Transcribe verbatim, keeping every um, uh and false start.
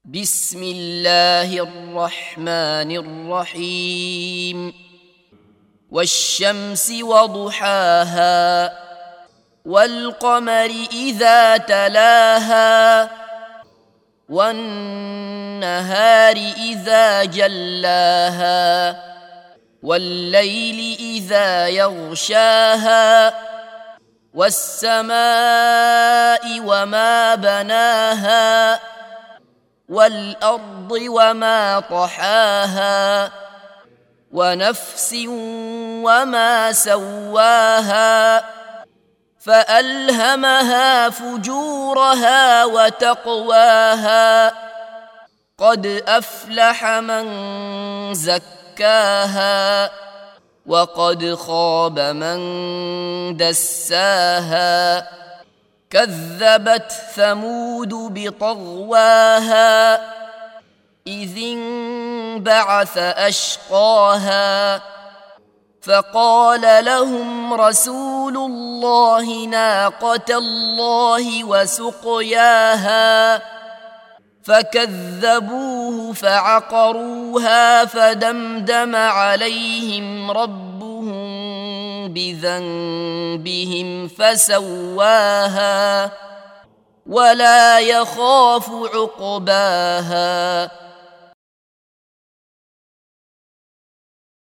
بسم الله الرحمن الرحيم والشمس وضحاها والقمر إذا تلاها والنهار إذا جلاها والليل إذا يغشاها والسماء وما بناها والأرض وما طحاها ونفس وما سواها فألهمها فجورها وتقواها قد أفلح من زكاها وقد خاب من دساها كذبت ثمود بطغواها إذ انبعث أشقاها فقال لهم رسول الله ناقة الله وسقياها فكذبوه فعقروها فدمدم عليهم ربهم بذنبهم فسواها ولا يخاف عقباها.